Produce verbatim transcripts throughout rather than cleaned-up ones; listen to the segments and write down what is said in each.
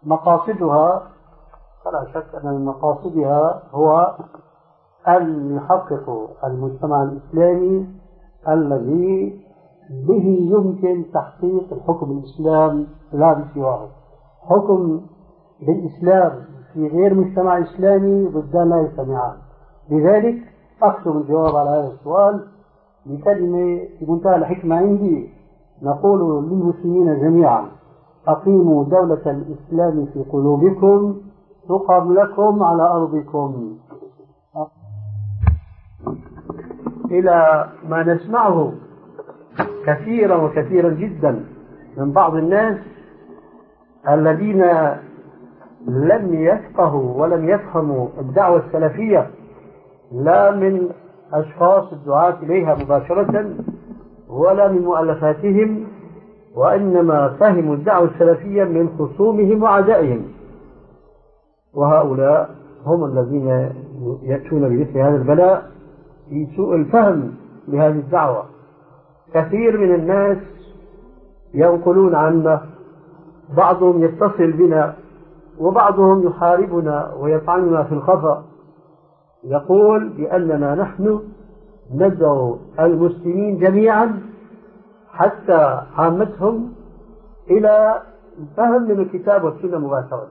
مقاصدها فلا شك أن من مقاصدها هو أن يحقق المجتمع الإسلامي الذي به يمكن تحقيق الحكم الإسلامي لا بسواه. حكم بالإسلام في غير مجتمع إسلامي ضدان لا يجتمعان. لذلك أكتب الجواب على هذا السؤال بكلمة في منتهى الحكمة عندي، نقول للمسلمين جميعا: أقيموا دولة الإسلام في قلوبكم تقم لكم على أرضكم. إلى ما نسمعه كثيرا وكثيرا جدا من بعض الناس الذين لم يفقهوا ولم يفهموا الدعوة السلفية، لا من أشخاص الدعاة إليها مباشرة ولا من مؤلفاتهم، وإنما فهموا الدعوة السلفية من خصومهم وعدائهم، وهؤلاء هم الذين يأتون بمثل هذا البلاء في سوء الفهم لهذه الدعوة. كثير من الناس ينقلون عنا، بعضهم يتصل بنا وبعضهم يحاربنا ويطعننا في الخفا، يقول بأننا نحن ندعو المسلمين جميعا حتى عامتهم إلى الفهم من الكتاب والسنة مباشرة.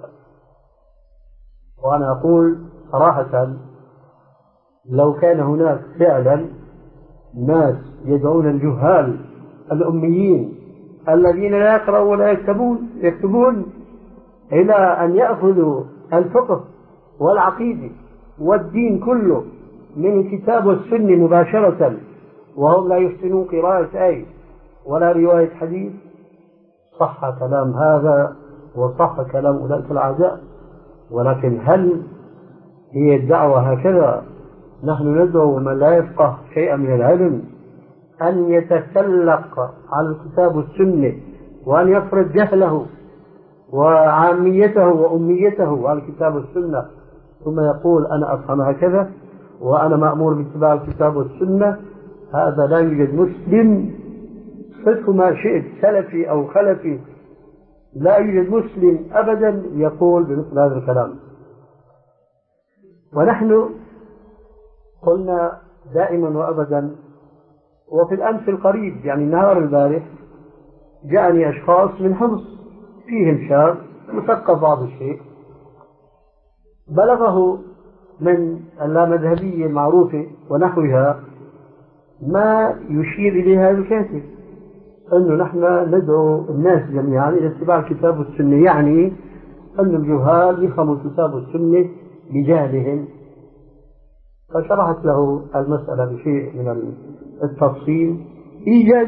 وأنا أقول صراحة لو كان هناك فعلا ناس يدعون الجهال الأميين الذين لا يقرأون ولا يكتبون يكتبون إلى أن يأخذوا الفقه والعقيدة والدين كله من الكتاب والسنة مباشرة، وهم لا يحسنون قراءة آية ولا رواية حديث، صح كلام هذا وصح كلام أولئك الأعداء. ولكن هل هي الدعوة هكذا؟ نحن ندعو من لا يفقه شيئا من العلم أن يتسلق على الكتاب والسنة وأن يفرض جهله وعاميته وأميته على الكتاب والسنة، ثم يقول أنا أفهم هكذا وأنا مأمور باتباع الكتاب والسنة. هذا لا يوجد مسلم، صفه ما شئت، سلفي أو خلفي، لا يوجد مسلم أبدا يقول بمثل هذا الكلام. ونحن قلنا دائما وأبدا، وفي الأمس القريب يعني النهار البارح جاءني أشخاص من حمص فيهم شاب مثقف بعض الشيء، بلغه من اللامذهبية المعروفة ونحوها ما يشير إليه هذا الكاتب، أنه نحن ندعو الناس جميعا إلى اتباع الكتاب والسنة، يعني أن الجهال يفهموا الكتاب والسنة بجهلهم. فشرحت له المسألة بشيء من التفصيل إيجاز